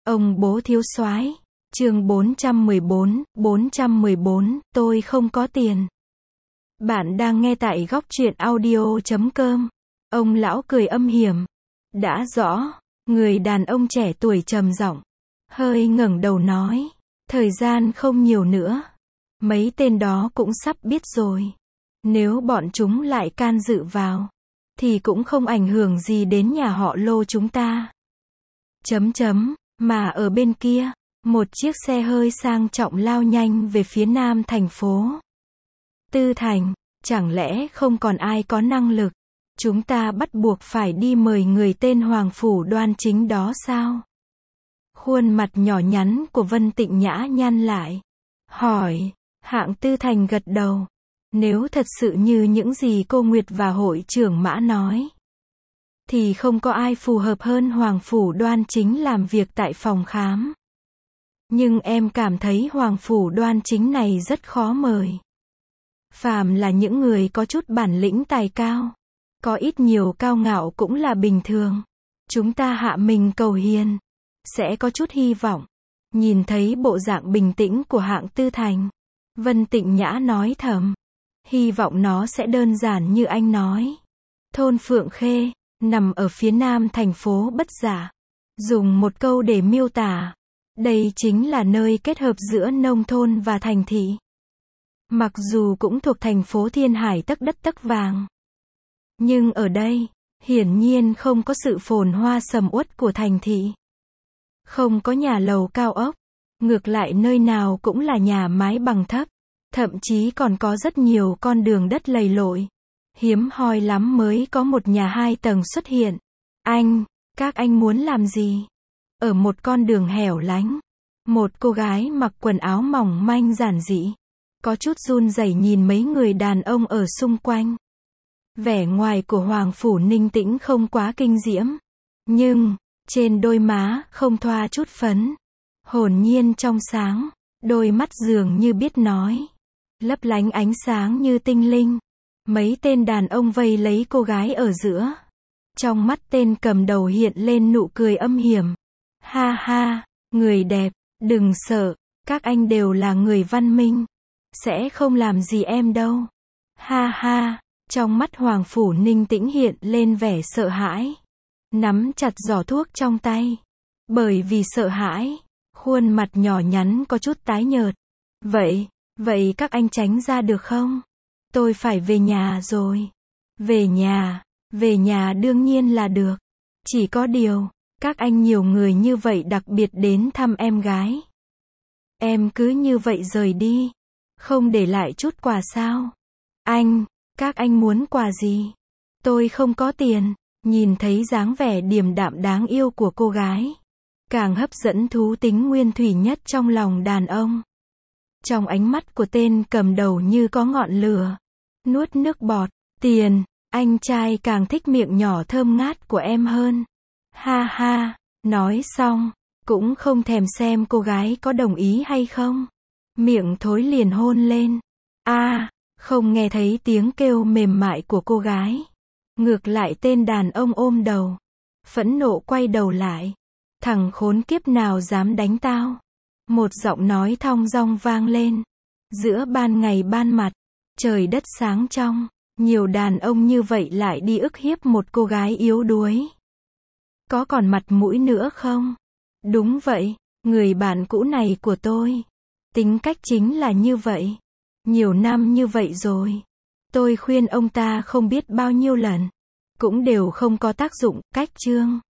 Ông bố thiếu soái. Chương 414, tôi không có tiền. Bạn đang nghe tại góc truyện audio.com. Ông lão cười âm hiểm. Đã rõ, người đàn ông trẻ tuổi trầm giọng, hơi ngẩng đầu nói, thời gian không nhiều nữa. Mấy tên đó cũng sắp biết rồi. Nếu bọn chúng lại can dự vào, thì cũng không ảnh hưởng gì đến nhà họ Lô chúng ta. Mà ở bên kia, một chiếc xe hơi sang trọng lao nhanh về phía nam thành phố Tư Thành. Chẳng lẽ không còn ai có năng lực? Chúng ta bắt buộc phải đi mời người tên Hoàng Phủ Đoan Chính đó sao? Khuôn mặt nhỏ nhắn của Vân Tịnh Nhã nhăn lại. Hỏi. Hạng Tư Thành gật đầu. Nếu thật sự như những gì cô Nguyệt và hội trưởng Mã nói, thì không có ai phù hợp hơn Hoàng Phủ Đoan Chính làm việc tại phòng khám. Nhưng em cảm thấy Hoàng Phủ Đoan Chính này rất khó mời. Phàm là những người có chút bản lĩnh tài cao, có ít nhiều cao ngạo cũng là bình thường. Chúng ta hạ mình cầu hiền, sẽ có chút hy vọng. Nhìn thấy bộ dạng bình tĩnh của Hạng Tư Thành, Vân Tịnh Nhã nói thầm, hy vọng nó sẽ đơn giản như anh nói. Thôn Phượng Khê, nằm ở phía nam thành phố Bất Giả. Dùng một câu để miêu tả, đây chính là nơi kết hợp giữa nông thôn và thành thị. Mặc dù cũng thuộc thành phố Thiên Hải tấc đất tấc vàng, nhưng ở đây, hiển nhiên không có sự phồn hoa sầm uất của thành thị. Không có nhà lầu cao ốc, ngược lại nơi nào cũng là nhà mái bằng thấp, thậm chí còn có rất nhiều con đường đất lầy lội. Hiếm hoi lắm mới có một nhà 2 tầng xuất hiện. Các anh muốn làm gì? Ở một con đường hẻo lánh, một cô gái mặc quần áo mỏng manh giản dị, có chút run rẩy nhìn mấy người đàn ông ở xung quanh. Vẻ ngoài của Hoàng Phủ Ninh Tĩnh không quá kinh diễm, nhưng trên đôi má không thoa chút phấn, hồn nhiên trong sáng, đôi mắt dường như biết nói, lấp lánh ánh sáng như tinh linh. Mấy tên đàn ông vây lấy cô gái ở giữa. Trong mắt tên cầm đầu hiện lên nụ cười âm hiểm. Ha ha, người đẹp, đừng sợ, các anh đều là người văn minh, sẽ không làm gì em đâu. Ha ha, trong mắt Hoàng Phủ Ninh Tĩnh hiện lên vẻ sợ hãi, nắm chặt giỏ thuốc trong tay. Bởi vì sợ hãi, khuôn mặt nhỏ nhắn có chút tái nhợt. Vậy các anh tránh ra được không? Tôi phải về nhà rồi. Về nhà đương nhiên là được. Chỉ có điều, các anh nhiều người như vậy đặc biệt đến thăm em gái. Em cứ như vậy rời đi, không để lại chút quà sao? Các anh muốn quà gì? Tôi không có tiền. Nhìn thấy dáng vẻ điềm đạm đáng yêu của cô gái, càng hấp dẫn thú tính nguyên thủy nhất trong lòng đàn ông. Trong ánh mắt của tên cầm đầu như có ngọn lửa. Nuốt nước bọt. Tiền, anh trai càng thích miệng nhỏ thơm ngát của em hơn. Ha ha, nói xong, cũng không thèm xem cô gái có đồng ý hay không. Miệng thối liền hôn lên. Không nghe thấy tiếng kêu mềm mại của cô gái. Ngược lại tên đàn ông ôm đầu, phẫn nộ quay đầu lại. Thằng khốn kiếp nào dám đánh tao? Một giọng nói thong dong vang lên. Giữa ban ngày ban mặt, trời đất sáng trong, nhiều đàn ông như vậy lại đi ức hiếp một cô gái yếu đuối. Có còn mặt mũi nữa không? Đúng vậy, người bạn cũ này của tôi. Tính cách chính là như vậy. Nhiều năm như vậy rồi. Tôi khuyên ông ta không biết bao nhiêu lần, cũng đều không có tác dụng. Cách chương